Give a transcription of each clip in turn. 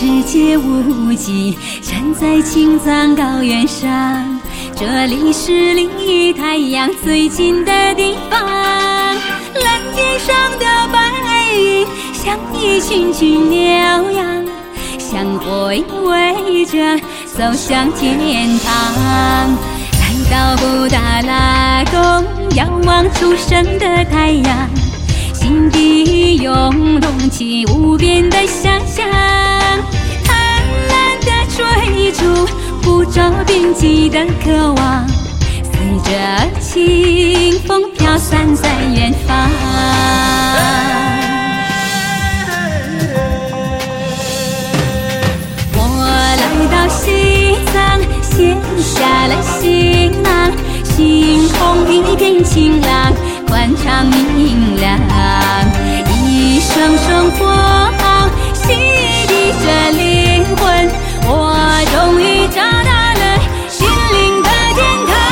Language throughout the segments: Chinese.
世界无际，站在青藏高原上，这里是离太阳最近的地方。蓝天上的白云像一群群牛羊，像火影围着走向天堂。来到布达拉宫，仰望初升的太阳，心底涌动起无边的想象，贪婪的追逐，不着边际的渴望，随着清风飘散在远方。我来到西藏，卸下了行囊，星空一片晴朗，宽敞明亮，一声声佛号洗涤着灵魂，我终于找到了心灵的天堂。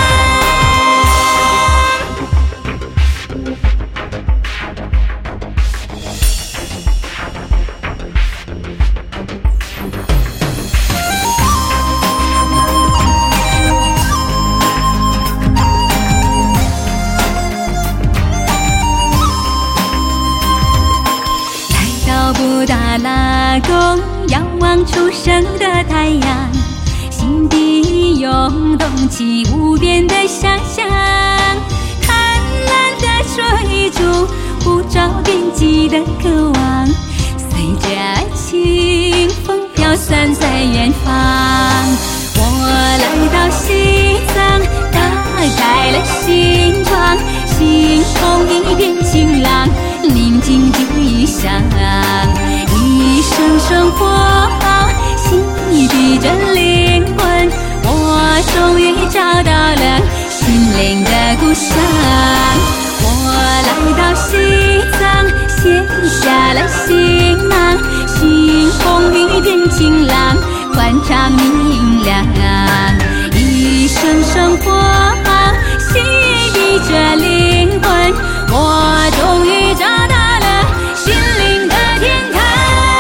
布达拉宫，仰望初升的太阳，心底涌动起无边的想象，贪婪的追逐，不着边际的渴望，随着清风飘散在远方。我来到西藏，打开了心窗，星空一片晴朗，宁静地想，一声声佛号洗涤着灵魂，我终于找到了心灵的故乡。我来到西藏，卸下了行囊，星空一片晴朗，宽敞明亮，一声声佛号洗涤着灵魂，我终于找到了心灵的天堂。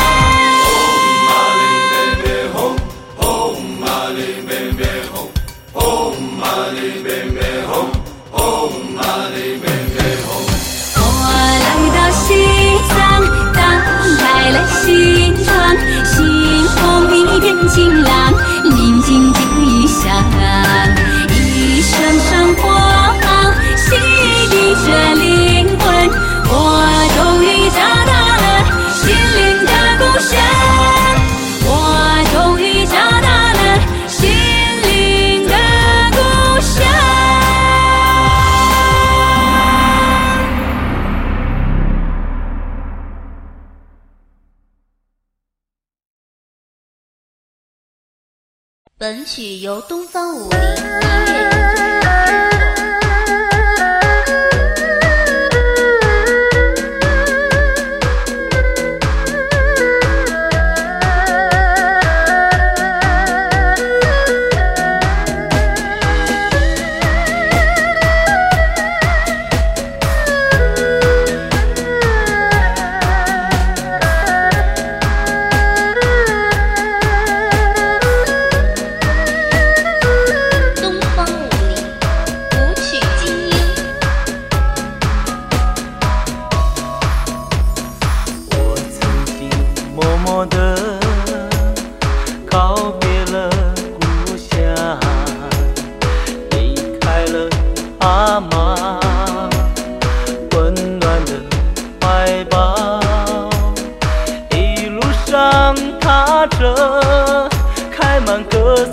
我来到西藏，打开了心窗，星空一片晴朗，宁静地想，一声声佛号洗涤着灵魂，我终于找到了心灵的故乡，我终于找到了心灵的故乡。 本曲由东方武林音乐人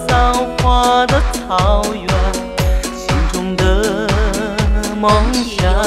梦想。